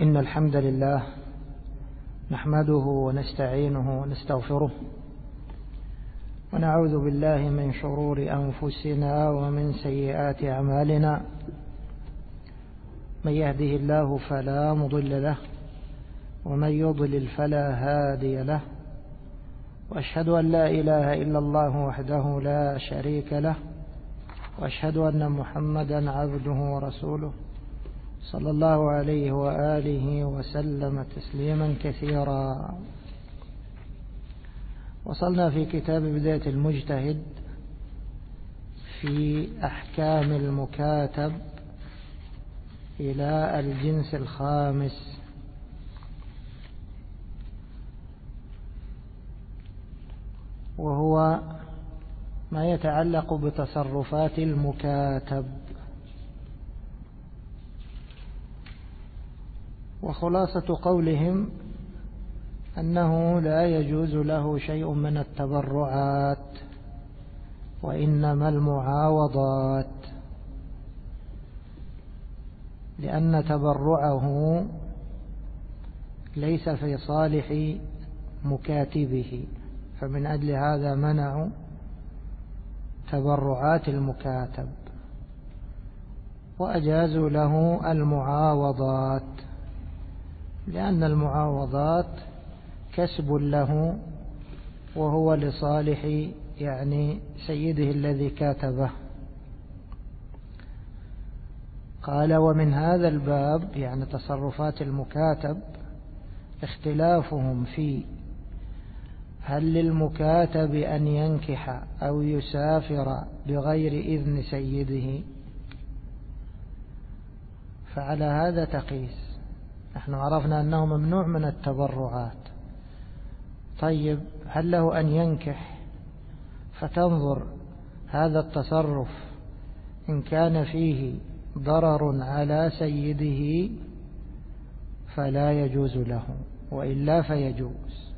إن الحمد لله نحمده ونستعينه ونستغفره ونعوذ بالله من شرور أنفسنا ومن سيئات أعمالنا. من يهده الله فلا مضل له ومن يضلل فلا هادي له، وأشهد أن لا إله إلا الله وحده لا شريك له، وأشهد أن محمدا عبده ورسوله صلى الله عليه وآله وسلم تسليما كثيرا. وصلنا في كتاب بداية المجتهد في أحكام المكاتب إلى الجنس الخامس، وهو ما يتعلق بتصرفات المكاتب. وخلاصة قولهم أنه لا يجوز له شيء من التبرعات، وإنما المعاوضات، لأن تبرعه ليس في صالح مكاتبه، فمن أجل هذا منعوا تبرعات المكاتب وأجازوا له المعاوضات، لأن المعاوضات كسب له وهو لصالح سيده الذي كاتبه. قال: ومن هذا الباب تصرفات المكاتب اختلافهم في هل للمكاتب أن ينكح أو يسافر بغير إذن سيده، فعلى هذا تقيس. نحن عرفنا أنه ممنوع من التبرعات، طيب هل له أن ينكح؟ فتنظر هذا التصرف إن كان فيه ضرر على سيده فلا يجوز له، وإلا فيجوز.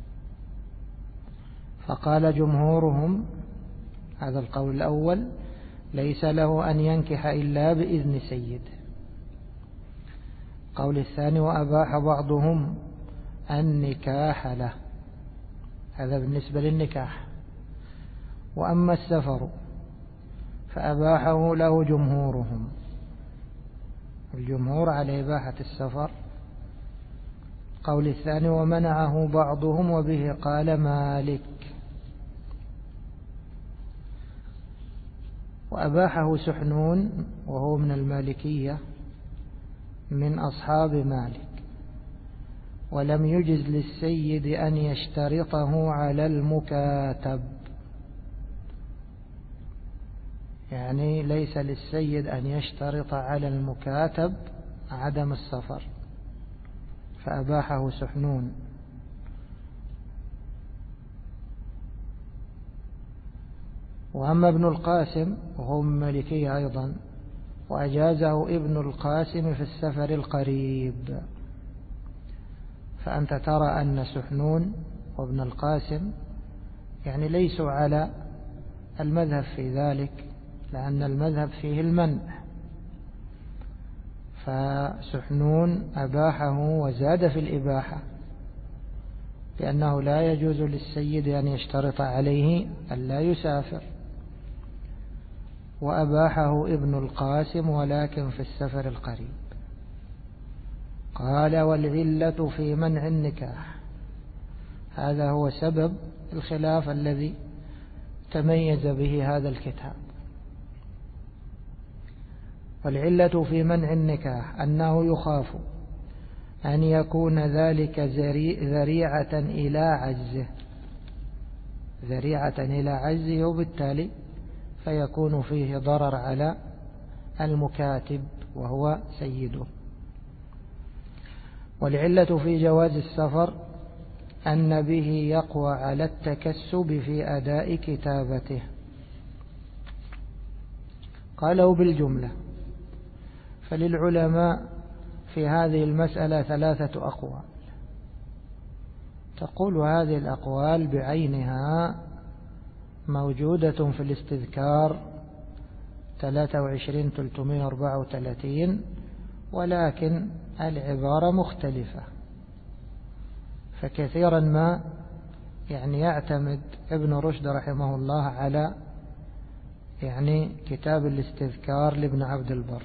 فقال جمهورهم، هذا القول الأول، ليس له أن ينكح إلا بإذن سيده. القول الثاني: وأباح بعضهم النكاح له، هذا بالنسبة للنكاح. وأما السفر فأباحه له جمهورهم، الجمهور على إباحة السفر. القول الثاني: ومنعه بعضهم، وبه قال مالك. وأباحه سحنون وهو من المالكية من أصحاب مالك، ولم يجز للسيد أن يشترطه على المكاتب، ليس للسيد أن يشترط على المكاتب عدم السفر، فأباحه سحنون. وأما ابن القاسم وهو من مالكية أيضا، وأجازه ابن القاسم في السفر القريب. فأنت ترى أن سحنون وابن القاسم ليسوا على المذهب في ذلك، لأن المذهب فيه المنع. فسحنون أباحه وزاد في الإباحة، لأنه لا يجوز للسيد أن يشترط عليه أن لا يسافر. وأباحه ابن القاسم ولكن في السفر القريب. قال: والعلة في منع النكاح، هذا هو سبب الخلاف الذي تميز به هذا الكتاب. والعلة في منع النكاح أنه يخاف أن يكون ذلك ذريعة إلى عجزه، وبالتالي فيكون فيه ضرر على المكاتب وهو سيده. والعلة في جواز السفر أن به يقوى على التكسب في أداء كتابته. قالوا بالجملة. فللعلماء في هذه المسألة 3 أقوال، تقول هذه الأقوال بعينها موجودة في الاستذكار 23-334 ولكن العبارة مختلفة. فكثيرا ما يعتمد ابن رشد رحمه الله على كتاب الاستذكار لابن عبد البر،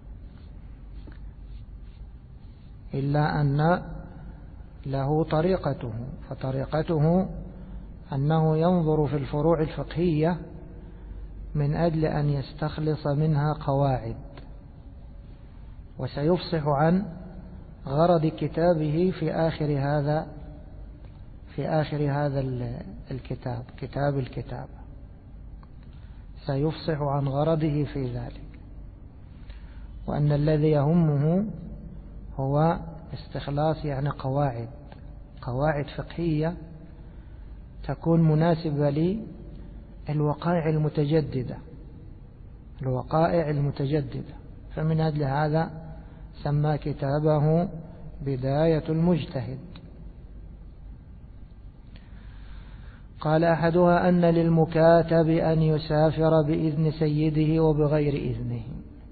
إلا أن له طريقته، فطريقته أنه ينظر في الفروع الفقهية من أجل أن يستخلص منها قواعد، وسيفصح عن غرض كتابه في آخر هذا الكتاب، كتاب الكتاب، سيفصح عن غرضه في ذلك، وأن الذي يهمه هو استخلاص قواعد فقهية تكون مناسبة للوقائع المتجددة. فمن أجل هذا سمى كتابه بداية المجتهد. قال: أحدها أن للمكاتب أن يسافر بإذن سيده وبغير إذنه،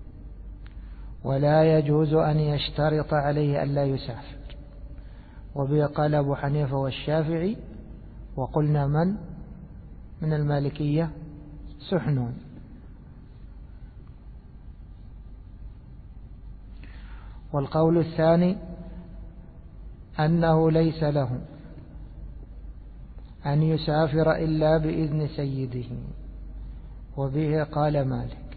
ولا يجوز أن يشترط عليه ألا يسافر. وبه قال أبو حنيفة والشافعي، وقلنا من المالكية سحنون. والقول الثاني أنه ليس له أن يسافر إلا بإذن سيده، وبه قال مالك.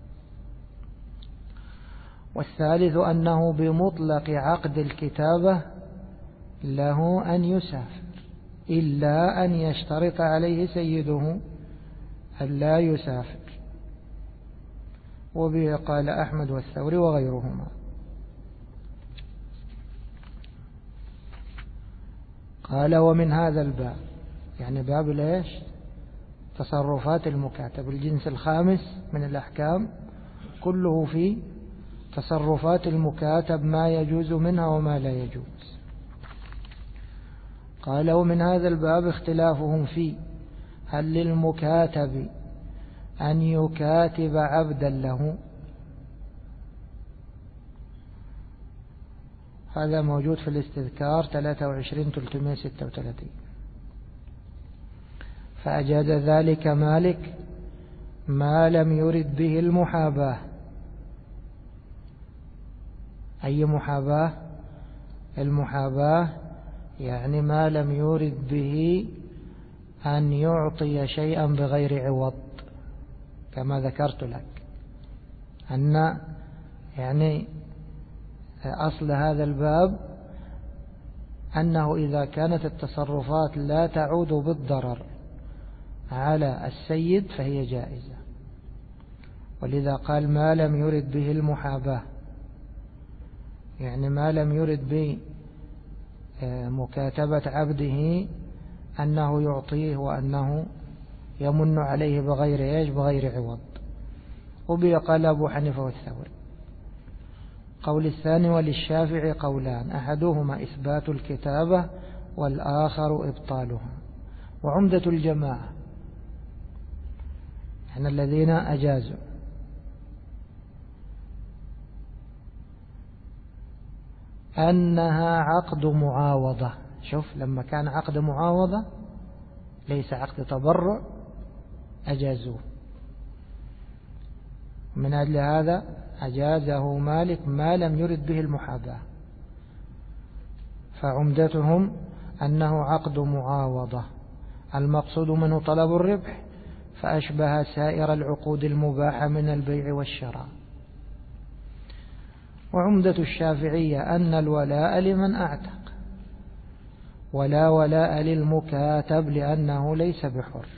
والثالث أنه بمطلق عقد الكتابة له أن يسافر، إلا أن يشترط عليه سيده ألا يسافر، وبه قال أحمد والثوري وغيرهما. قال: ومن هذا الباب، باب ليش؟ تصرفات المكاتب، الجنس الخامس من الأحكام كله في تصرفات المكاتب، ما يجوز منها وما لا يجوز. قال: ومن هذا الباب اختلافهم فيه، هل للمكاتب أن يكاتب عبدا له؟ هذا موجود في الاستذكار 23-336. فأجاد ذلك مالك ما لم يرد به المحاباة. أي محاباة؟ المحاباة ما لم يرد به أن يعطي شيئا بغير عوض، كما ذكرت لك أن أصل هذا الباب أنه إذا كانت التصرفات لا تعود بالضرر على السيد فهي جائزة. ولذا قال ما لم يرد به المحاباة، ما لم يرد بمكاتبة عبده أنه يعطيه وأنه يمن عليه بغير عوض. وبه قال أبو حنيفة والثوري. قول الثاني: وللشافعي قولان، أحدهما إثبات الكتابة والآخر إبطالها. وعمدة الجماعة الذين أجازوا أنها عقد معاوضة. شوف، لما كان عقد معاوضة ليس عقد تبرع أجازوه. من أجل هذا أجازه مالك ما لم يرد به المحاباة. فعمدتهم أنه عقد معاوضة، المقصود منه طلب الربح، فأشبه سائر العقود المباحة من البيع والشراء. وعمدة الشافعية أن الولاء لمن أعتق، ولا ولاء للمكاتب لأنه ليس بحر.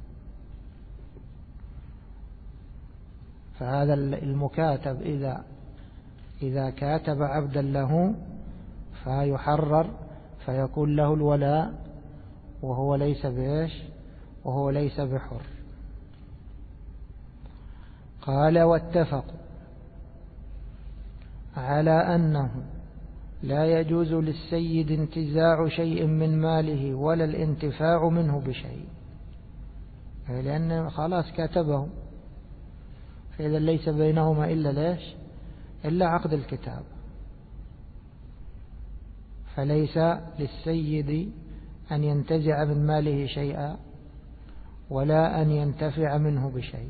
فهذا المكاتب إذا كاتب عبدا له فيحرر، فيكون له الولاء وهو ليس بحر. قال: واتفقوا على أنه لا يجوز للسيد انتزاع شيء من ماله ولا الانتفاع منه بشيء، لأنه خلاص كاتبه، فإذا ليس بينهما إلا عقد الكتاب، فليس للسيد أن ينتزع من ماله شيئا ولا أن ينتفع منه بشيء،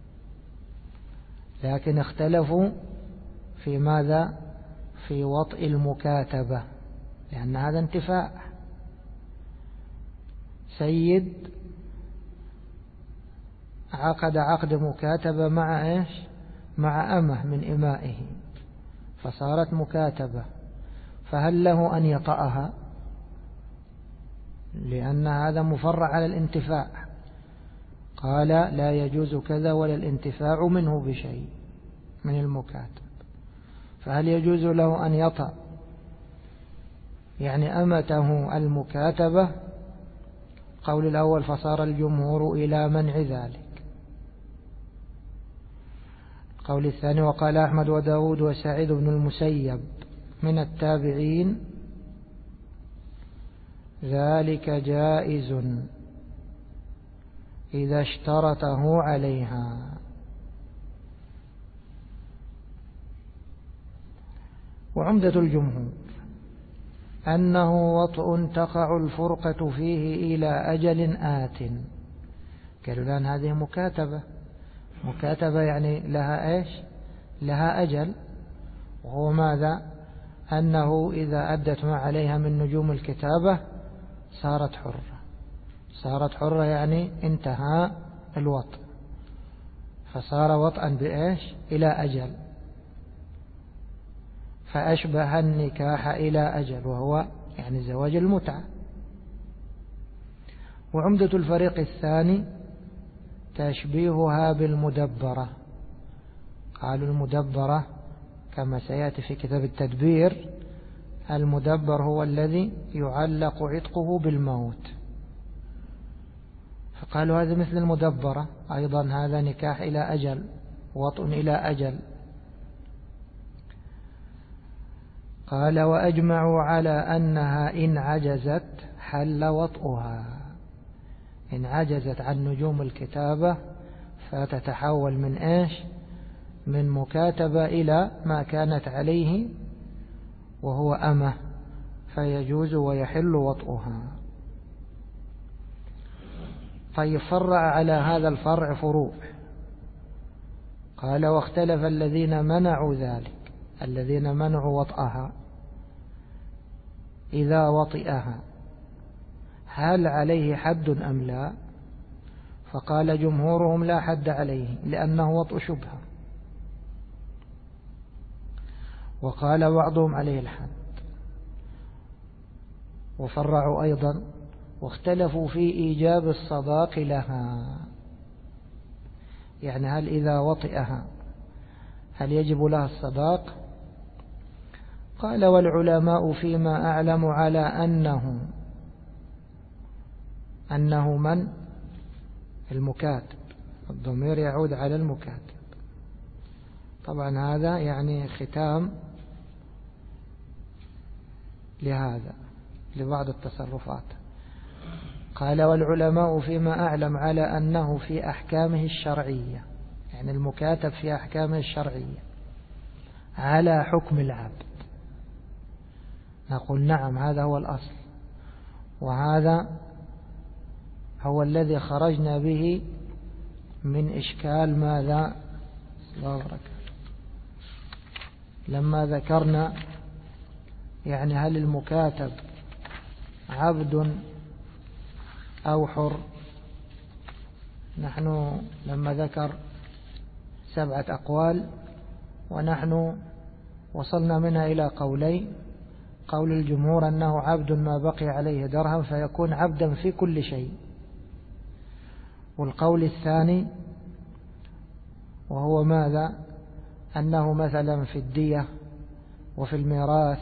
لكن اختلفوا في ماذا؟ في وطء المكاتبة، لأن هذا انتفاع. سيد عقد عقد مكاتبة مع إيش؟ مع أمه من إمائه، فصارت مكاتبة، فهل له أن يطأها؟ لأن هذا مفرع على الانتفاع. قال لا يجوز كذا ولا الانتفاع منه بشيء من المكاتب، فهل يجوز له أن يطأ يعني أمته المكاتبة؟ قول الأول فصار الجمهور إلى منع ذلك. قول الثاني وقال أحمد وداود وسعيد بن المسيب من التابعين ذلك جائز إذا اشترطه عليها. وعمدة الجمهور أنه وطء تقع الفرقة فيه إلى أجل آت. قالوا الآن هذه مكاتبة، مكاتبة يعني لها إيش؟ لها أجل، وهو ماذا؟ أنه إذا أدت ما عليها من نجوم الكتابة صارت حرة. صارت حرة يعني انتهى الوطء، فصار وطئا بإيش؟ إلى أجل، فأشبه النكاح إلى أجل، وهو يعني زواج المتعة. وعمدة الفريق الثاني تشبيهها بالمدبرة. قالوا المدبرة كما سيأتي في كتاب التدبير، المدبر هو الذي يعلق عتقه بالموت، فقالوا هذا مثل المدبرة أيضا، هذا نكاح إلى أجل، وطء إلى أجل. قال وأجمعوا على أنها إن عجزت حل وطئها. إن عجزت عن نجوم الكتابة فتتحول من إيش؟ من مكاتبة إلى ما كانت عليه وهو أمه، فيجوز ويحل وطئها. طيب فرع على هذا الفرع فروع. قال واختلف الذين منعوا ذلك، الذين منعوا وطئها إذا وطئها هل عليه حد أم لا؟ فقال جمهورهم لا حد عليه لأنه وطء شبهة. وقال بعضهم عليه الحد. وفرعوا أيضا واختلفوا في إيجاب الصداق لها، يعني هل إذا وطئها هل يجب لها الصداق؟ قال والعلماء فيما أعلم على أنه من المكاتب، الضمير يعود على المكاتب. طبعا هذا يعني ختام لهذا لبعض التصرفات. قال والعلماء فيما أعلم على أنه في أحكامه الشرعية، يعني المكاتب في أحكامه الشرعية على حكم العبد. نقول نعم هذا هو الأصل، وهذا هو الذي خرجنا به من إشكال ماذا؟ لما ذكرنا يعني هل المكاتب عبد أو حر. نحن لما ذكر 7 أقوال ونحن وصلنا منها إلى قولين. قول الجمهور أنه عبد ما بقي عليه درهم فيكون عبدا في كل شيء، والقول الثاني وهو ماذا؟ أنه مثلا في الدية وفي الميراث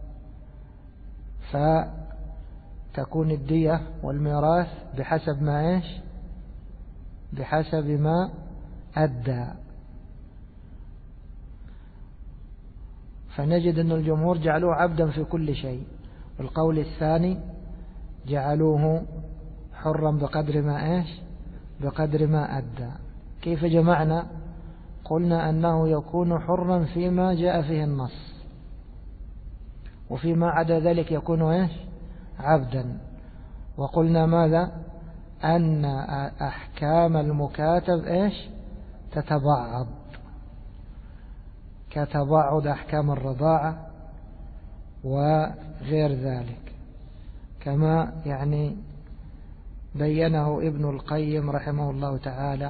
فتكون الدية والميراث بحسب ما إيش؟ بحسب ما أدى. فنجد أن الجمهور جعلوه عبدا في كل شيء، والقول الثاني جعلوه حرا بقدر ما إيش؟ بقدر ما أدى. كيف جمعنا؟ قلنا أنه يكون حرا فيما جاء فيه النص، وفيما عدا ذلك يكون إيش؟ عبدا. وقلنا ماذا؟ أن أحكام المكاتب إيش؟ تتبعض، كتبعض أحكام الرضاعة وغير ذلك، كما يعني بينه ابن القيم رحمه الله تعالى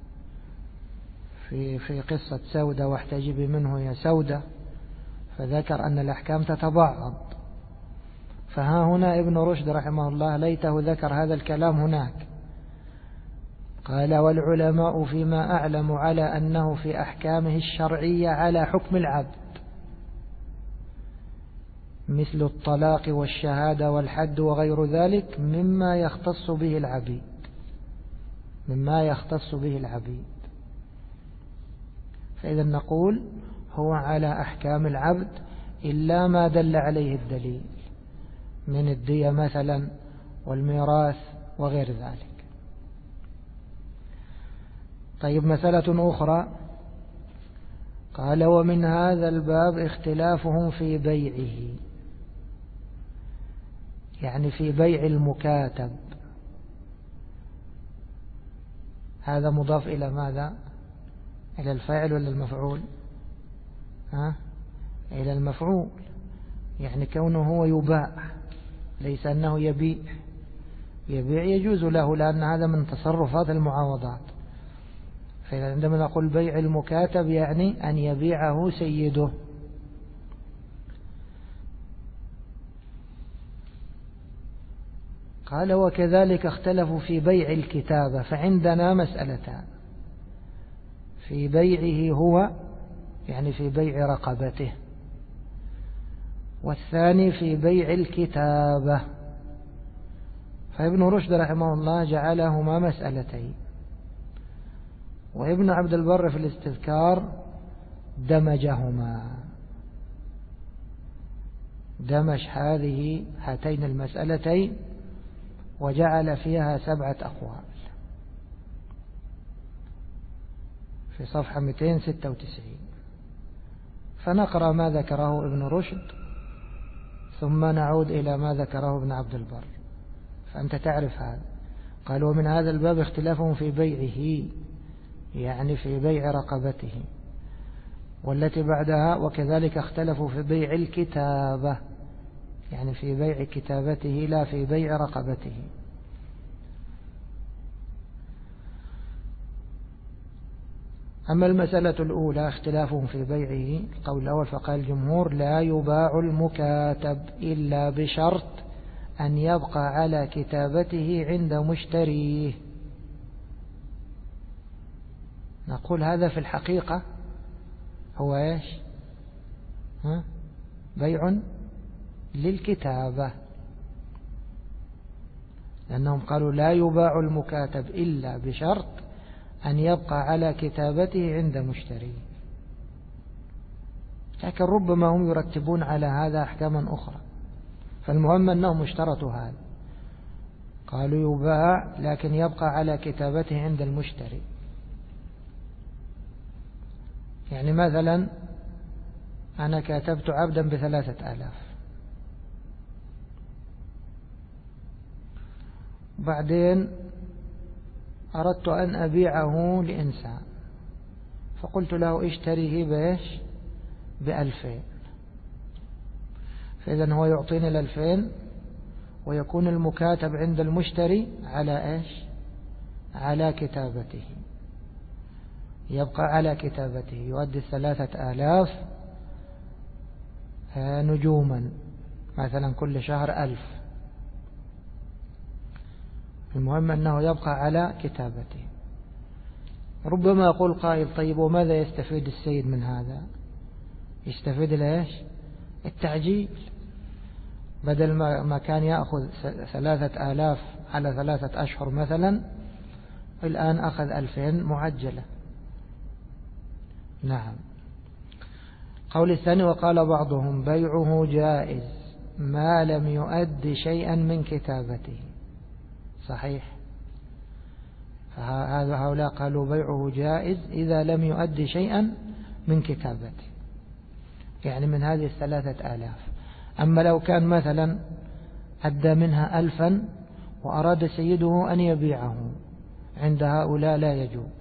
في قصة سودة واحتجبي منه يا سودة، فذكر أن الأحكام تتبعض. فها هنا ابن رشد رحمه الله ليته ذكر هذا الكلام هناك، قال: والعلماء فيما أعلم على أنه في أحكامه الشرعية على حكم العبد، مثل الطلاق والشهادة والحد وغير ذلك مما يختص به العبيد، مما يختص به العبيد. فإذا نقول هو على أحكام العبد إلا ما دل عليه الدليل من الدية مثلا والميراث وغير ذلك. طيب، مسألة أخرى، قال: ومن هذا الباب اختلافهم في بيعه، يعني في بيع المكاتب. هذا مضاف إلى ماذا؟ إلى الفاعل ولا المفعول؟ إلى المفعول، يعني كونه هو يباع، ليس أنه يبيع. يبيع يجوز له لأن هذا من تصرفات المعاوضات. فعندما نقول بيع المكاتب يعني أن يبيعه سيده. قال: وكذلك اختلفوا في بيع الكتابة، فعندنا مسألتان: في بيعه هو يعني في بيع رقبته، والثاني في بيع الكتابة. فابن رشد رحمه الله جعلهما مسألتين، وابن عبد البر في الاستذكار دمجهما، دمج هاتين المسألتين وجعل فيها 7 أقوال في صفحة 296. فنقرأ ما ذكره ابن رشد ثم نعود إلى ما ذكره ابن عبد البر، فأنت تعرف هذا. قال: ومن هذا الباب اختلافهم في بيعه، يعني في بيع رقبته. والتي بعدها: وكذلك اختلفوا في بيع الكتابة، يعني في بيع كتابته لا في بيع رقبته. أما المسألة الأولى اختلافهم في بيعه، القول الأول، فقال الجمهور: لا يباع المكاتب إلا بشرط أن يبقى على كتابته عند مشتريه. نقول هذا في الحقيقة هو إيش؟ بيع للكتابة، لأنهم قالوا لا يباع المكاتب إلا بشرط أن يبقى على كتابته عند مشتريه. لكن ربما هم يرتبون على هذا أحكاما أخرى، فالمهم أنهم اشترطوا هذا، قالوا يباع لكن يبقى على كتابته عند المشتري. يعني مثلا أنا كاتبت عبدا ب3,000، بعدين أردت أن أبيعه لإنسان، فقلت له اشتريه بإيش؟ ب2,000. فإذا هو يعطيني 2,000 ويكون المكاتب عند المشتري على إيش؟ على كتابته، يبقى على كتابته، يؤدي 3,000 نجوما، مثلا كل شهر 1,000. المهم أنه يبقى على كتابته. ربما يقول قائل: طيب وماذا يستفيد السيد من هذا؟ يستفيد ليش؟ التعجيل، بدل ما كان يأخذ 3,000 على 3 أشهر مثلا، الآن أخذ 2,000 معجلة. نعم. قول الثاني: وقال بعضهم: بيعه جائز ما لم يؤد شيئا من كتابته. صحيح. هؤلاء قالوا بيعه جائز إذا لم يؤدي شيئا من كتابته، يعني من هذه 3000. أما لو كان مثلا أدى منها 1000 وأراد سيده أن يبيعه، عند هؤلاء لا يجوز.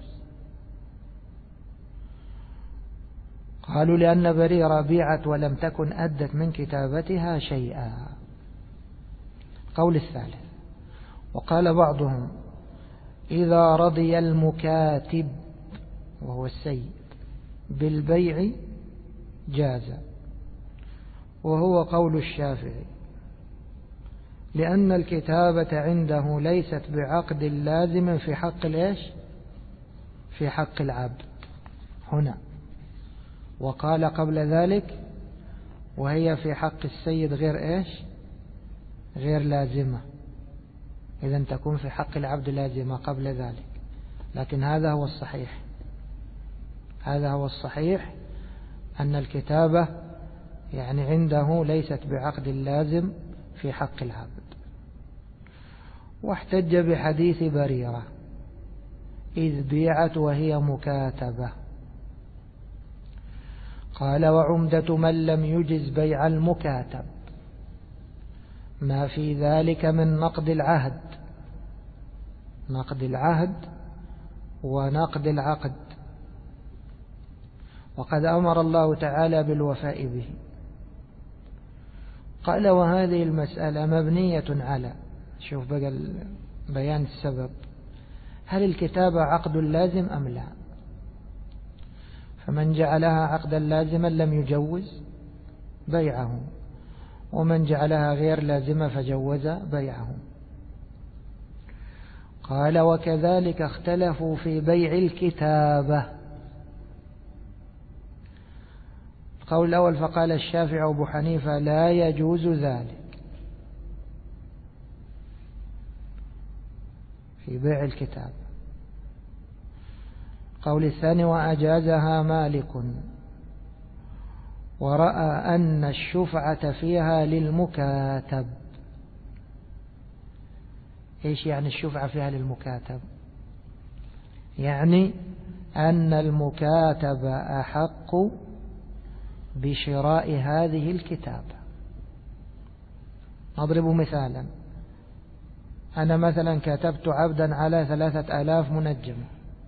قالوا لأن بريرة بيعت ولم تكن أدت من كتابتها شيئا. قول الثالث: وقال بعضهم إذا رضي المكاتب وهو السيد بالبيع جاز، وهو قول الشافعي، لأن الكتابة عنده ليست بعقد لازم في حق الإيش؟ في حق العبد هنا. وقال قبل ذلك وهي في حق السيد غير إيش؟ غير لازمة، إذن تكون في حق العبد لازمة قبل ذلك. لكن هذا هو الصحيح، هذا هو الصحيح، أن الكتابة يعني عنده ليست بعقد لازم في حق العبد. واحتج بحديث بريرة إذ بيعت وهي مكاتبة. قال: وعمدة من لم يجز بيع المكاتب ما في ذلك من نقد العهد، نقد العهد ونقد العقد، وقد أمر الله تعالى بالوفاء به. قال: وهذه المسألة مبنية على، شوف بقى بيان السبب، هل الكتابة عقد لازم أم لا؟ فمن جعلها عقدا لازما لم يجوز بيعه، ومن جعلها غير لازمة فجوز بيعه. قال: وكذلك اختلفوا في بيع الكتابة. القول الأول: فقال الشافعي وأبو حنيفة لا يجوز ذلك في بيع الكتاب. القول الثاني: وأجازها مالك ورأى أن الشفعة فيها للمكاتب. إيش يعني الشفعة فيها للمكاتب؟ يعني أن المكاتب أحق بشراء هذه الكتابة. نضرب مثالا: أنا مثلا كتبت عبدا على 3000 منجمة،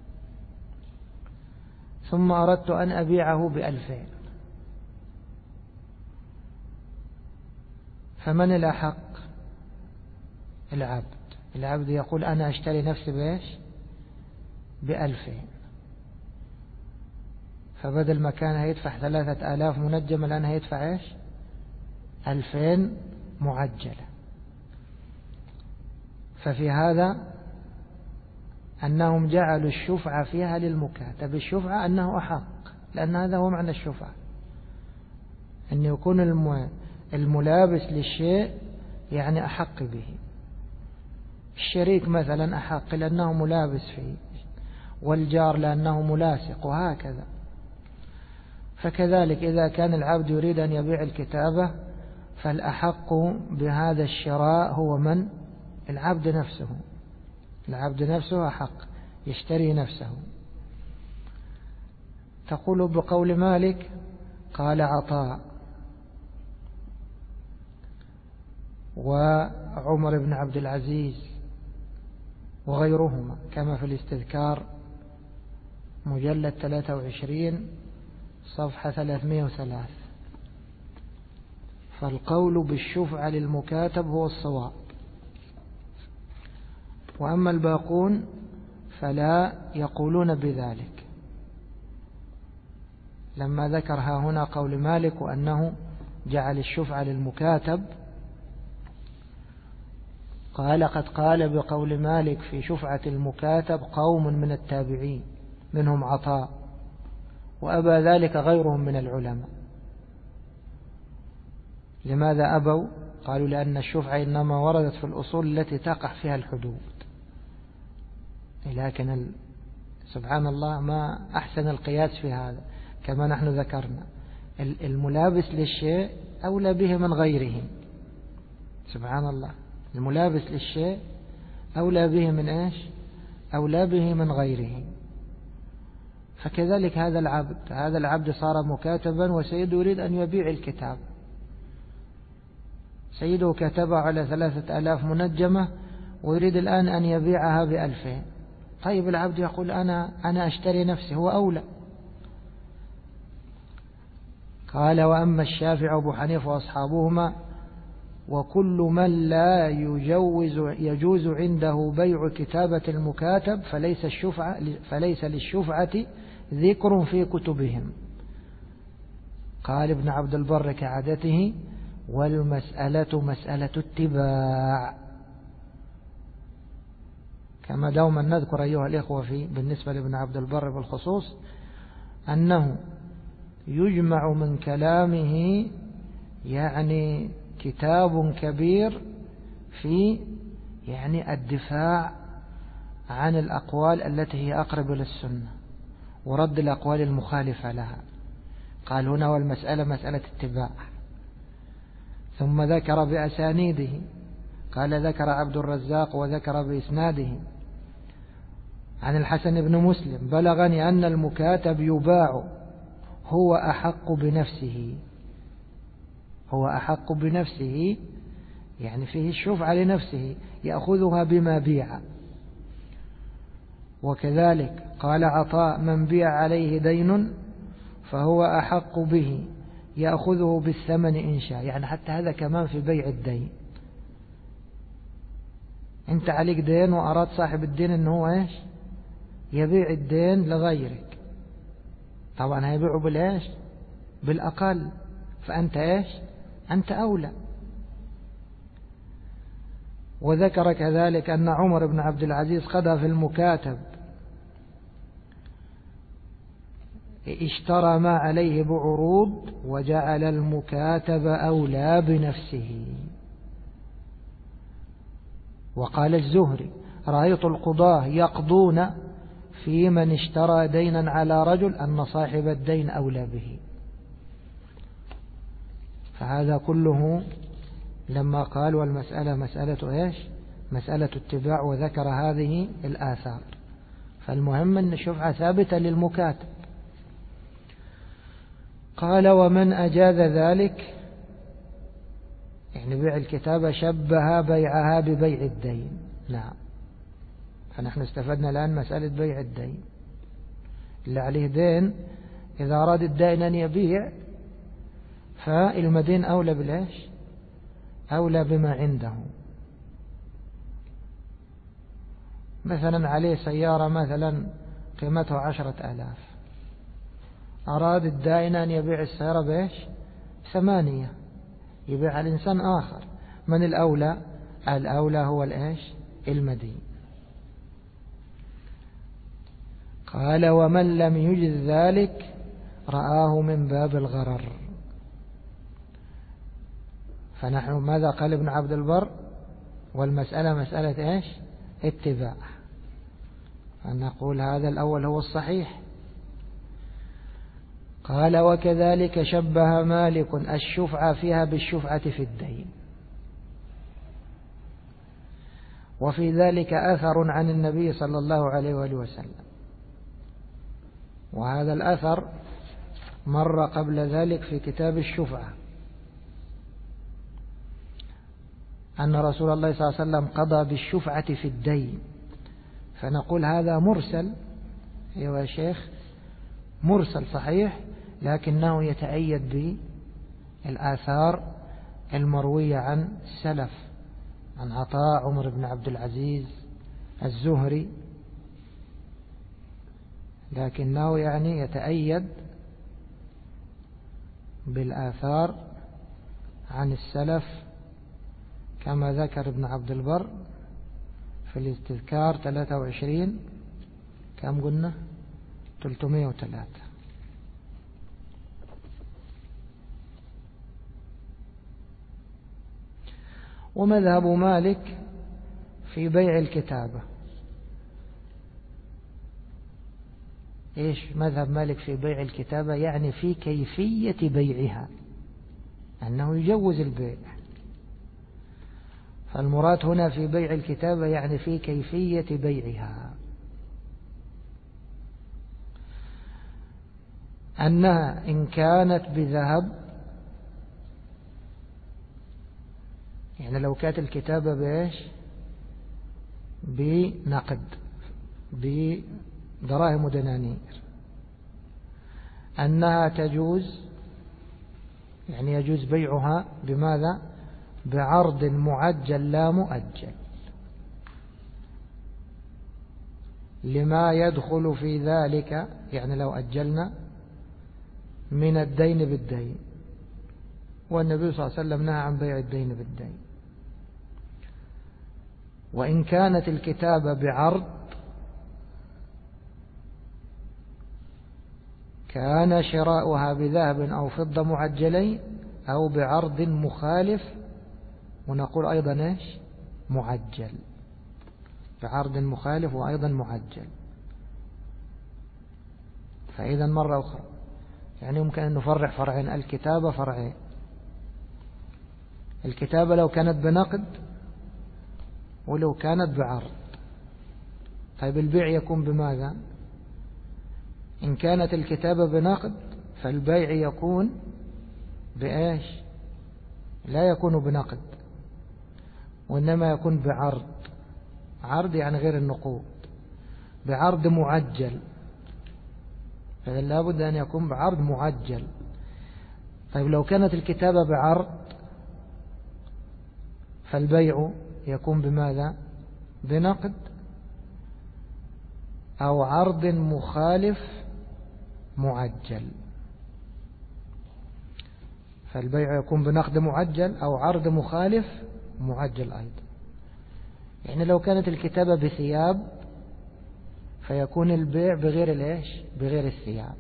ثم أردت أن أبيعه ب2000، فمن الأحق؟ العبد. العبد يقول أنا أشتري نفسي بإيش؟ ب2000. فبدل ما كان هيدفع 3000 منجمة الآن هيدفع إيش؟ 2000 معجلة. ففي هذا أنهم جعلوا الشفعة فيها للمكاتب. الشفعة أنه أحق، لأن هذا هو معنى الشفعة، أن يكون الملابس للشيء يعني أحق به. الشريك مثلا أحق لأنه ملابس فيه، والجار لأنه ملاصق، وهكذا. فكذلك إذا كان العبد يريد أن يبيع الكتابة فالأحق بهذا الشراء هو من؟ العبد نفسه. العبد نفسه أحق، يشتري نفسه. تقول بقول مالك. قال عطاء وعمر بن عبد العزيز وغيرهما، كما في الاستذكار مجلد 23 صفحة 303. فالقول بالشفعة للمكاتب هو الصواب، وأما الباقون فلا يقولون بذلك. لما ذكرها هنا قول مالك وأنه جعل الشفعة للمكاتب، قال: قد قال بقول مالك في شفعة المكاتب قوم من التابعين منهم عطاء، وأبى ذلك غيرهم من العلماء. لماذا أبوا؟ قالوا: لأن الشفعة إنما وردت في الأصول التي تقع فيها الحدود. لكن سبحان الله ما أحسن القياس في هذا، كما نحن ذكرنا، الملابس للشيء أولى به من غيره. سبحان الله، الملابس للشيء أولى به من إيش؟ أولى به من غيره. فكذلك هذا العبد صار مكاتبا وسيده يريد أن يبيع الكتاب، سيده كتبه على 3000 منجمة ويريد الآن أن يبيعها ب2000. طيب العبد يقول أنا أشتري نفسي، هو أولى. قال: وأما الشافعي وأبو حنيفة وأصحابهما وكل من لا يجوز عنده بيع كتابة المكاتب فليس للشفعة ذكر في كتبهم. قال ابن عبد البر كعادته: والمسألة مسألة اتباع. كما دوما نذكر أيها الإخوة بالنسبة لابن عبد البر بالخصوص أنه يجمع من كلامه يعني كتاب كبير في الدفاع عن الأقوال التي هي أقرب للسنة ورد الأقوال المخالفة لها. قال هنا: والمسألة مسألة اتباع. ثم ذكر بأسانيده، قال: ذكر عبد الرزاق وذكر بإسناده عن الحسن بن مسلم: بلغني أن المكاتب يباع هو أحق بنفسه. هو أحق بنفسه يعني فيه الشفعة لنفسه، يأخذها بما بيع. وكذلك قال عطاء: من بيع عليه دين فهو أحق به، يأخذه بالثمن إن شاء. يعني حتى هذا كمان في بيع الدين. أنت عليك دين وأراد صاحب الدين أنه هو يبيع الدين لغيرك، طبعا هيبيعه بالأقل، فأنت أنت أولى. وذكر كذلك أن عمر بن عبد العزيز قضى في المكاتب اشترى ما عليه بعروض وجعل المكاتب أولى بنفسه. وقال الزهري: رأيت القضاة يقضون في من اشترى دينا على رجل أن صاحب الدين أولى به. فهذا كله لما قال: والمسألة مسألة مسألة اتباع، وذكر هذه الآثار. فالمهم أن الشفعة ثابتة للمكاتب. قال: ومن أجاز ذلك بيع الكتابة شبه بيعها ببيع الدين. نعم، فنحن استفدنا الآن مسألة بيع الدين. اللي عليه دين إذا أراد الدائن أن يبيع فالمدين أولى أولى بما عنده. مثلا عليه سيارة مثلا قيمتها 10,000، أراد الدائن أن يبيع السيارة 8، يبيع الإنسان آخر. من الأولى؟ الأولى هو المدين. قال: ومن لم يجز ذلك رآه من باب الغرر. فنحن ماذا قال ابن عبد البر؟ والمسألة مسألة اتباع. فنقول هذا الأول هو الصحيح. قال: وكذلك شبه مالك الشفعة فيها بالشفعة في الدين. وفي ذلك أثر عن النبي صلى الله عليه وآله وسلم، وهذا الأثر مر قبل ذلك في كتاب الشفعة، أن رسول الله صلى الله عليه وسلم قضى بالشفعة في الدين. فنقول هذا مرسل. أيها الشيخ، مرسل صحيح، لكنه يتأيد بالآثار المروية عن السلف، عن عطاء، عمر بن عبد العزيز، الزهري، لكنه يتأيد بالآثار عن السلف كما ذكر ابن عبد البر في الاستذكار 23. كم قلنا؟ 303. ومذهب مالك في بيع الكتابة. إيش مذهب مالك في بيع الكتابة؟ يعني في كيفية بيعها، أنه يجوز البيع. فالمراد هنا في بيع الكتابة يعني في كيفية بيعها. أنها إن كانت بذهب، يعني لو كانت الكتابة بإيش؟ بنقد، بدراهم ودنانير، أنها تجوز، يعني يجوز بيعها بماذا؟ بعرض معجل لا مؤجل، لما يدخل في ذلك، يعني لو أجلنا من الدين بالدين، والنبي صلى الله عليه وسلم نهى عن بيع الدين بالدين. وإن كانت الكتابة بعرض كان شراؤها بذهب أو فضة معجلين أو بعرض مخالف، ونقول أيضا إيش؟ معجل، بعرض مخالف وأيضا معجل. فإذا مرة أخرى يعني يمكن أن نفرع فرعين، الكتابة فرعين. الكتابة لو كانت بنقد ولو كانت بعرض. طيب البيع يكون بماذا؟ إن كانت الكتابة بنقد فالبيع يكون بإيش؟ لا يكون بنقد، وإنما يكون بعرض. عرض يعني غير النقود، بعرض معجل، فإذا لابد أن يكون بعرض معجل. طيب لو كانت الكتابة بعرض فالبيع يكون بماذا؟ بنقد أو عرض مخالف معجل. فالبيع يكون بنقد معجل أو عرض مخالف معجل أيضا. يعني لو كانت الكتابة بثياب فيكون البيع بغير الإيش؟ بغير الثياب،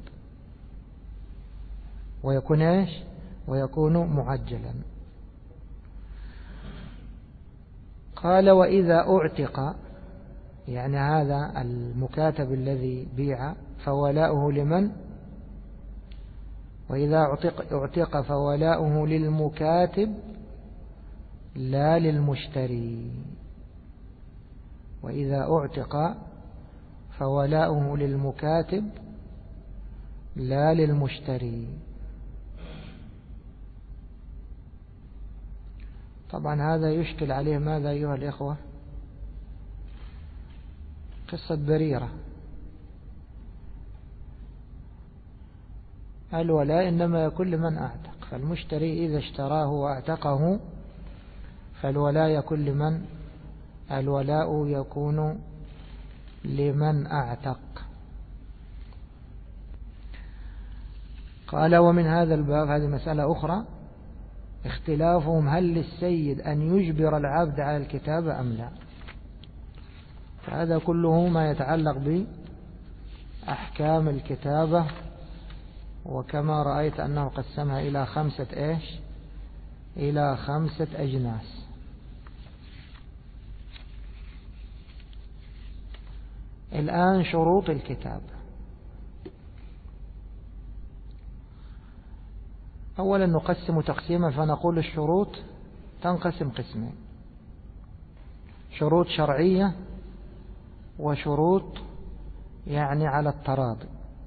ويكون إيش؟ ويكون معجلا. قال وإذا أعتق، يعني هذا المكاتب الذي بيع فولاؤه لمن؟ وإذا أعتق فولاؤه للمكاتب لا للمشتري. وإذا أعتق فولاؤه للمكاتب لا للمشتري. طبعا هذا يشكل عليه ماذا أيها الإخوة؟ قصة بريرة. الولاء إنما يكون لمن أعتق، فالمشتري إذا اشتراه وأعتقه فالولاء يكون لمن؟ الولاء يكون لمن أعتق. قال ومن هذا الباب، هذه مسألة أخرى، اختلافهم هل للسيد أن يجبر العبد على الكتابة أم لا. فهذا كله ما يتعلق بأحكام الكتابة، وكما رأيت أنه قسمها إلى 5 إيش؟ إلى 5 أجناس. الآن شروط الكتابة. أولا نقسم تقسيما فنقول الشروط تنقسم قسمين: شروط شرعية وشروط يعني على التراضي.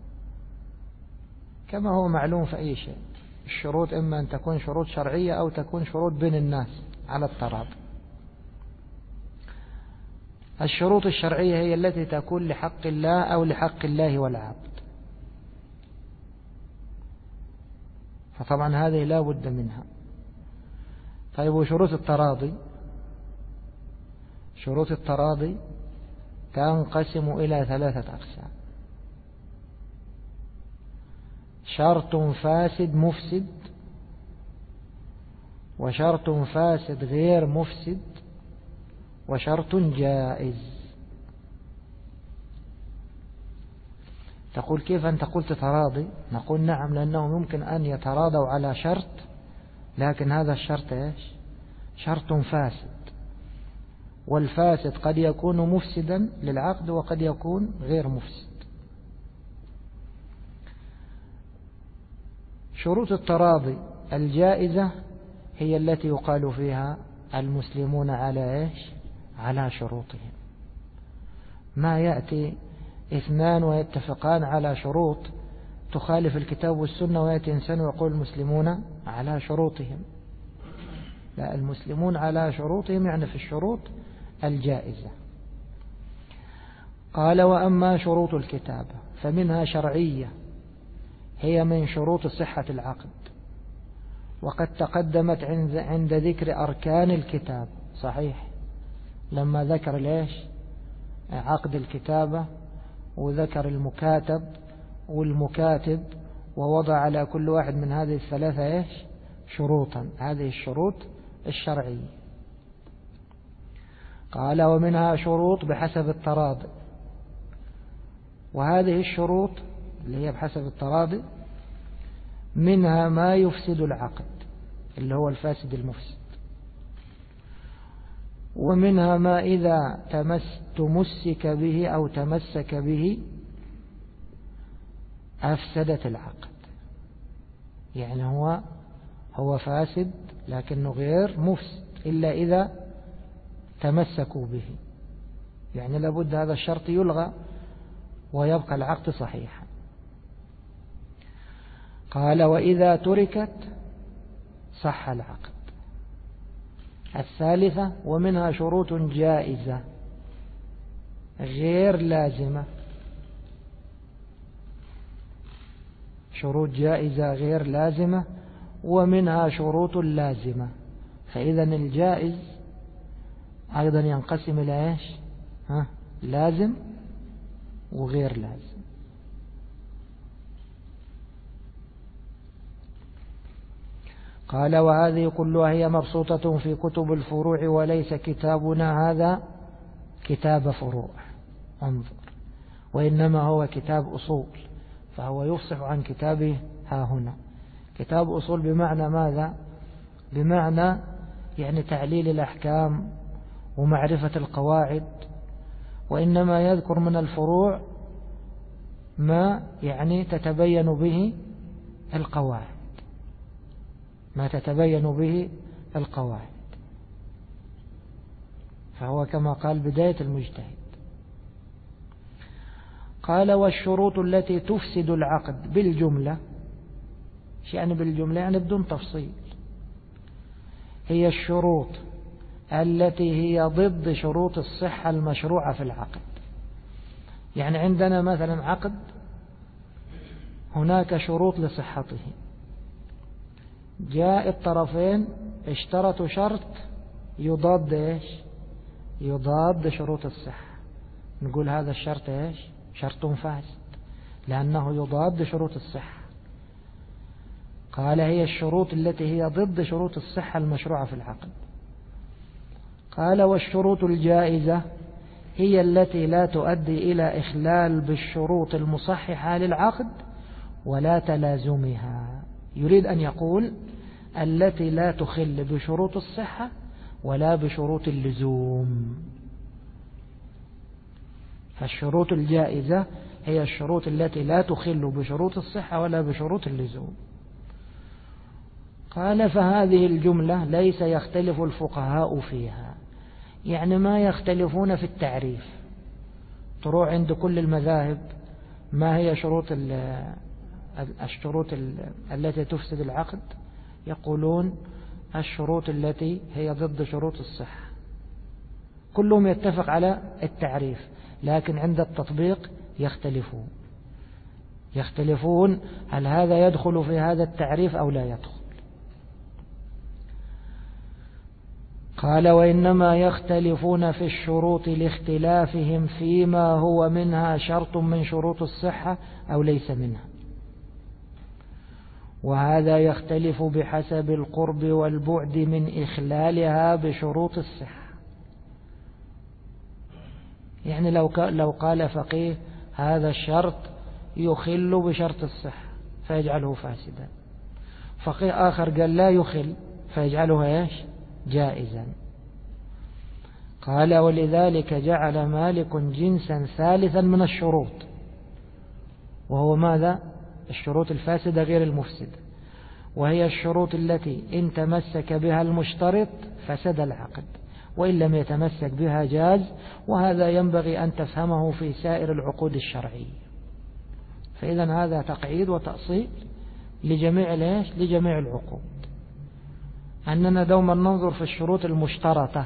كما هو معلوم في أي شيء، الشروط إما أن تكون شروط شرعية أو تكون شروط بين الناس على التراضي. الشروط الشرعية هي التي تكون لحق الله أو لحق الله والعبد، فطبعا هذه لا بد منها. طيب وشروط التراضي؟ شروط التراضي تنقسم إلى 3 أقسام: شرط فاسد مفسد، وشرط فاسد غير مفسد، وشرط جائز. تقول كيف أنت قلت تراضي؟ نقول نعم، لأنه يمكن أن يتراضوا على شرط، لكن هذا الشرط إيش؟ شرط فاسد، والفاسد قد يكون مفسدا للعقد وقد يكون غير مفسد. شروط التراضي الجائزة هي التي يقال فيها المسلمون على إيش؟ على شروطهم. ما يأتي 2 ويتفقان على شروط تخالف الكتاب والسنة ويأتي إنسان ويقول المسلمون على شروطهم. لا، المسلمون على شروطهم يعني في الشروط الجائزة. قال وأما شروط الكتابة فمنها شرعية هي من شروط صحة العقد، وقد تقدمت عند ذكر أركان الكتاب. صحيح، لما ذكر ليش عقد الكتابة وذكر المكاتب والمكاتب ووضع على كل واحد من هذه الثلاثة ايش شروطا، هذه الشروط الشرعية. قال ومنها شروط بحسب التراضي، وهذه الشروط اللي هي بحسب التراضي منها ما يفسد العقد اللي هو الفاسد المفسد، ومنها ما إذا تمسك به أو تمسك به أفسدت العقد. يعني هو فاسد لكنه غير مفسد إلا إذا تمسكوا به، يعني لابد هذا الشرط يلغى ويبقى العقد صحيحا. قال وإذا تركت صح العقد. الثالثة ومنها شروط جائزة غير لازمة، شروط جائزة غير لازمة، ومنها شروط لازمة. فإذا الجائز أيضا ينقسم إلى إيش؟ لازم وغير لازم. قال وهذه كلها هي مبسوطة في كتب الفروع، وليس كتابنا هذا كتاب فروع، انظر، وإنما هو كتاب أصول، فهو يفصح عن كتابه ها هنا. كتاب أصول بمعنى ماذا؟ بمعنى يعني تعليل الأحكام ومعرفة القواعد، وإنما يذكر من الفروع ما يعني تتبين به القواعد، ما تتبين به القواعد، فهو كما قال بداية المجتهد. قال والشروط التي تفسد العقد بالجملة، يعني بالجملة يعني بدون تفصيل، هي الشروط التي هي ضد شروط الصحة المشروعة في العقد. يعني عندنا مثلا عقد هناك شروط لصحته، جاء الطرفين اشترطوا شرط يضاد ايش؟ يضاد شروط الصحة، نقول هذا الشرط ايش؟ شرط فاسد لأنه يضاد شروط الصحة. قال هي الشروط التي هي ضد شروط الصحة المشروعة في العقد. قال والشروط الجائزة هي التي لا تؤدي إلى إخلال بالشروط المصححة للعقد ولا تلازمها. يريد أن يقول التي لا تخل بشروط الصحة ولا بشروط اللزوم. فالشروط الجائزة هي الشروط التي لا تخل بشروط الصحة ولا بشروط اللزوم. قال فهذه الجملة ليس يختلف الفقهاء فيها، يعني ما يختلفون في التعريف. تروح عند كل المذاهب ما هي الشروط التي تفسد العقد، يقولون الشروط التي هي ضد شروط الصحة، كلهم يتفق على التعريف، لكن عند التطبيق يختلفون هل هذا يدخل في هذا التعريف أو لا يدخل. قال وإنما يختلفون في الشروط لاختلافهم فيما هو منها شرط من شروط الصحة أو ليس منها، وهذا يختلف بحسب القرب والبعد من إخلالها بشروط الصحة. يعني لو قال فقيه هذا الشرط يخل بشرط الصحة فيجعله فاسدا، فقيه آخر قال لا يخل فيجعله ايش؟ جائزا. قال ولذلك جعل مالك جنسا ثالثا من الشروط، وهو ماذا؟ الشروط الفاسدة غير المفسدة، وهي الشروط التي إن تمسك بها المشترط فسد العقد، وإن لم يتمسك بها جاز. وهذا ينبغي أن تفهمه في سائر العقود الشرعية، فإذا هذا تقعيد وتأصيل لجميع ليش؟ لجميع العقود، أننا دوما ننظر في الشروط المشترطة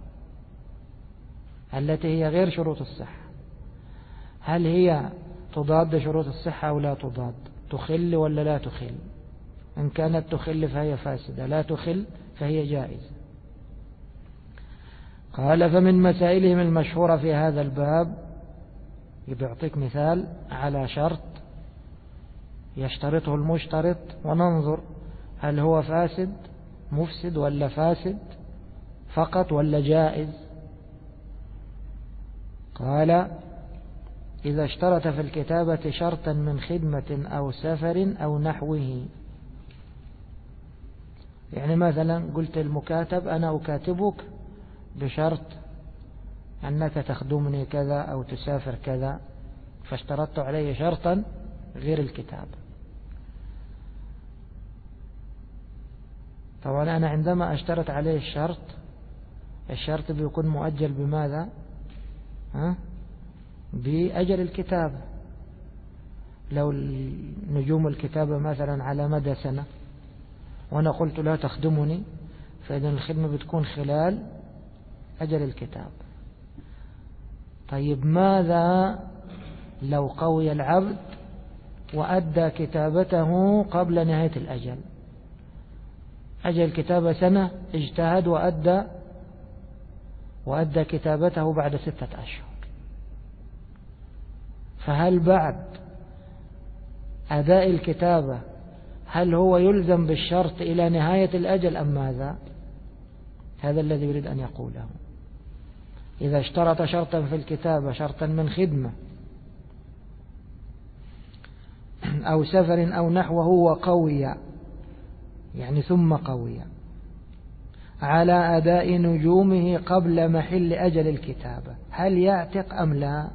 التي هي غير شروط الصحة، هل هي تضاد شروط الصحة أو لا تضاد، تخل ولا لا تخل، إن كانت تخل فهي فاسدة، لا تخل فهي جائزة. قال فمن مسائلهم المشهورة في هذا الباب، يعطيك مثال على شرط يشترطه المشترط وننظر هل هو فاسد مفسد ولا فاسد فقط ولا جائز. قال إذا اشترط في الكتابة شرطا من خدمة أو سفر أو نحوه، يعني مثلا قلت المكاتب أنا أكاتبك بشرط أنك تخدمني كذا أو تسافر كذا، فاشترطت عليه شرطا غير الكتابة. طبعا أنا عندما أشترط عليه الشرط بيكون مؤجل بماذا؟ بأجل الكتابة. لو نجوم الكتابة مثلا على مدى سنة وأنا قلت لا تخدمني، فإذن الخدمة بتكون خلال أجل الكتاب. طيب ماذا لو قوي العبد وأدى كتابته قبل نهاية الأجل؟ أجل الكتابة سنة، اجتهد وأدى كتابته بعد 6 أشهر، فهل بعد أداء الكتابة هل هو يلزم بالشرط إلى نهاية الأجل أم ماذا؟ هذا الذي يريد أن يقوله. إذا اشترط شرطا في الكتابة، شرطا من خدمة أو سفر أو نحوه وقوي، يعني ثم قوي على أداء نجومه قبل محل أجل الكتابة، هل يعتق أم لا؟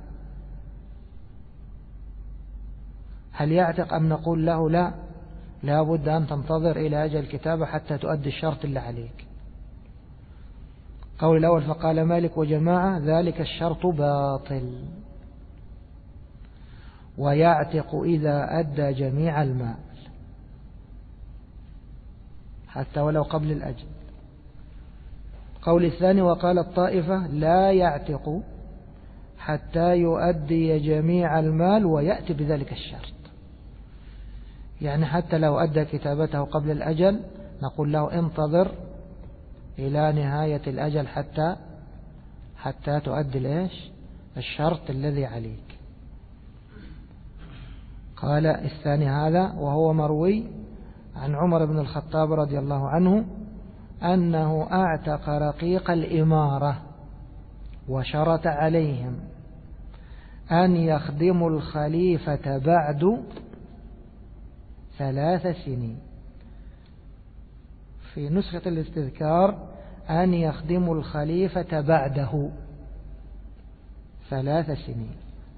هل يعتق أم نقول له لا بد أن تنتظر إلى أجل الكتابة حتى تؤدي الشرط اللي عليك؟ قول الأول فقال مالك وجماعة ذلك الشرط باطل، ويعتق إذا أدى جميع المال حتى ولو قبل الأجل. قول الثاني وقال الطائفة لا يعتق حتى يؤدي جميع المال ويأتي بذلك الشرط، يعني حتى لو أدى كتابته قبل الأجل نقول له انتظر إلى نهاية الأجل حتى تؤدي الشرط الذي عليك. قال الثاني هذا وهو مروي عن عمر بن الخطاب رضي الله عنه أنه أعتق رقيق الإمارة وشرط عليهم أن يخدموا الخليفة بعد 3 سنين. في نسخة الاستذكار أن يخدموا الخليفة بعده 3 سنين.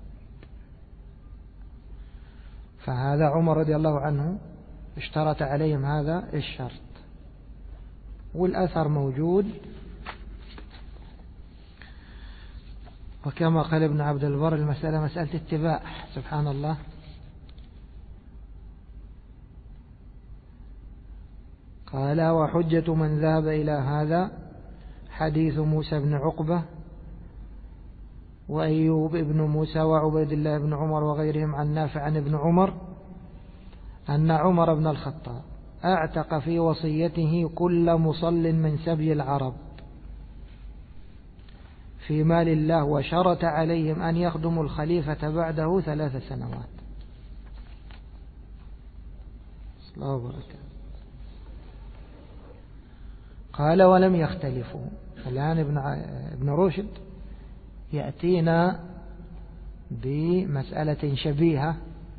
فهذا عمر رضي الله عنه اشترط عليهم هذا الشرط، والأثر موجود، وكما قال ابن عبد البر المسألة مسألة اتباع، سبحان الله. قال وحجة من ذهب إلى هذا حديث موسى بن عقبة وأيوب ابن موسى وعبيد الله بن عمر وغيرهم عن نافع عن ابن عمر أن عمر بن الخطاب أعتق في وصيته كل مصل من سبي العرب في مال الله، وشرط عليهم أن يخدموا الخليفة بعده 3 سنوات. الله وبركاته. قال ولم يختلفوا. الآن ابن رشد يأتينا بمسألة شبيهة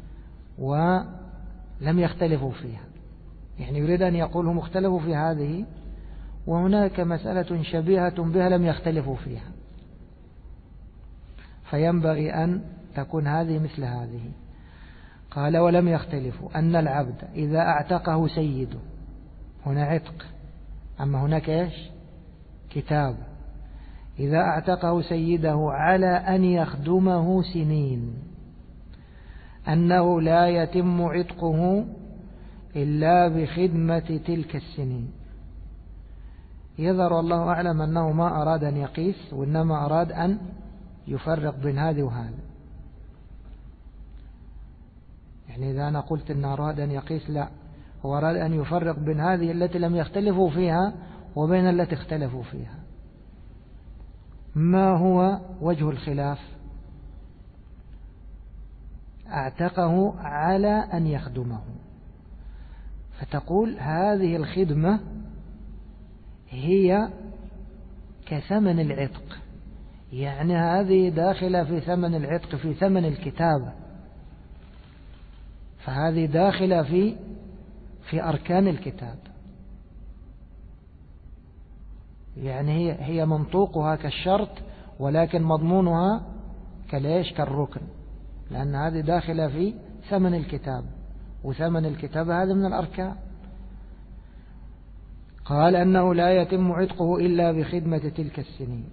ولم يختلفوا فيها، يعني يريد أن يقول هم اختلفوا في هذه وهناك مسألة شبيهة بها لم يختلفوا فيها، فينبغي أن تكون هذه مثل هذه. قال ولم يختلفوا أن العبد إذا اعتقه سيده، هنا عتق، أما هناك كتاب، إذا اعتقه سيده على أن يخدمه سنين أنه لا يتم عتقه إلا بخدمة تلك السنين. يظهر والله أعلم أنه ما أراد أن يقيس، وإنما أراد أن يفرق بين هذه وهذا. يعني إذا أنا قلت أن أراد أن يقيس، لا، هو أراد أن يفرق بين هذه التي لم يختلفوا فيها وبين التي اختلفوا فيها. ما هو وجه الخلاف؟ اعتقه على أن يخدمه، فتقول هذه الخدمة هي كثمن العتق، يعني هذه داخلة في ثمن العتق، في ثمن الكتابة، فهذه داخلة في أركان الكتاب، يعني هي منطوقها كالشرط ولكن مضمونها كالركن، لأن هذه داخلة في ثمن الكتاب، وثمن الكتاب هذا من الأركان. قال أنه لا يتم عتقه إلا بخدمة تلك السنين.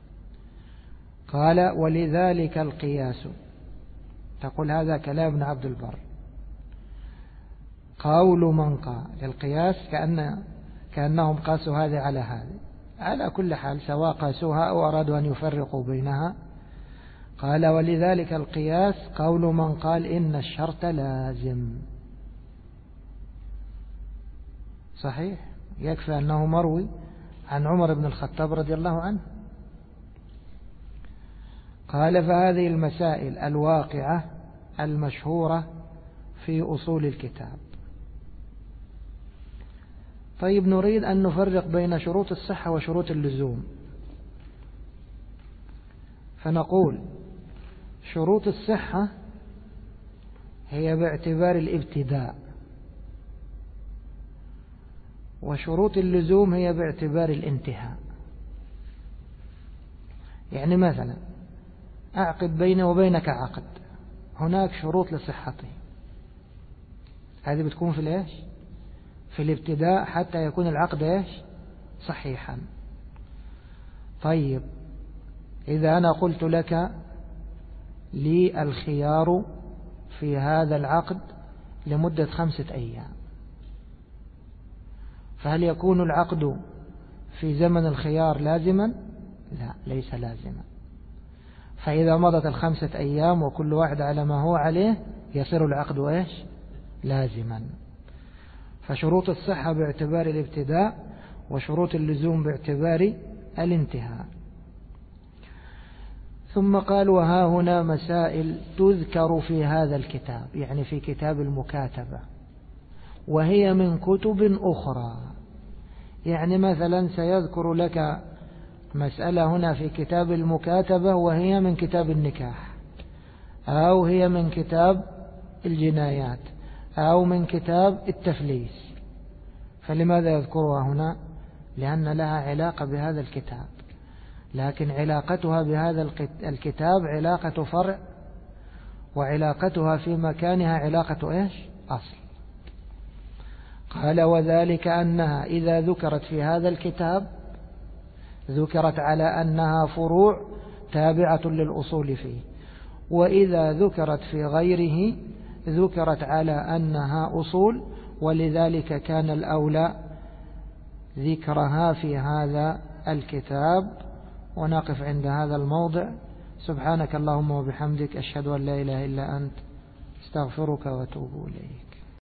قال ولذلك القياس، تقول هذا كلام ابن عبد البر، قول من قال القياس كأنهم قاسوا هذه على هذه، على كل حال سواء قاسوها أو أرادوا أن يفرقوا بينها. قال ولذلك القياس قول من قال إن الشرط لازم. صحيح، يكفي أنه مروي عن عمر بن الخطاب رضي الله عنه. قال فهذه المسائل الواقعة المشهورة في أصول الكتاب. طيب، نريد أن نفرق بين شروط الصحة وشروط اللزوم، فنقول شروط الصحة هي باعتبار الابتداء، وشروط اللزوم هي باعتبار الانتهاء. يعني مثلا أعقد بيني وبينك عقد، هناك شروط لصحته، هذه بتكون في الإيش؟ في الابتداء حتى يكون العقد إيش؟ صحيحا. طيب، إذا أنا قلت لك لي الخيار في هذا العقد لمدة 5 أيام، فهل يكون العقد في زمن الخيار لازما؟ لا، ليس لازما. فإذا مضت 5 أيام وكل واحد على ما هو عليه يصير العقد إيش؟ لازما. فشروط الصحة باعتبار الابتداء، وشروط اللزوم باعتبار الانتهاء. ثم قال وها هنا مسائل تذكر في هذا الكتاب، يعني في كتاب المكاتبة، وهي من كتب أخرى. يعني مثلا سيذكر لك مسألة هنا في كتاب المكاتبة وهي من كتاب النكاح، أو هي من كتاب الجنايات، أو من كتاب التفليس. فلماذا يذكرها هنا؟ لأن لها علاقة بهذا الكتاب، لكن علاقتها بهذا الكتاب علاقة فرع، وعلاقتها في مكانها علاقة إيش؟ أصل. قال وذلك أنها إذا ذكرت في هذا الكتاب ذكرت على أنها فروع تابعة للأصول فيه، وإذا ذكرت في غيره ذكرت على أنها أصول، ولذلك كان الأولى ذكرها في هذا الكتاب. ونقف عند هذا الموضع. سبحانك اللهم وبحمدك، أشهد أن لا إله إلا أنت، استغفرك وأتوب إليك.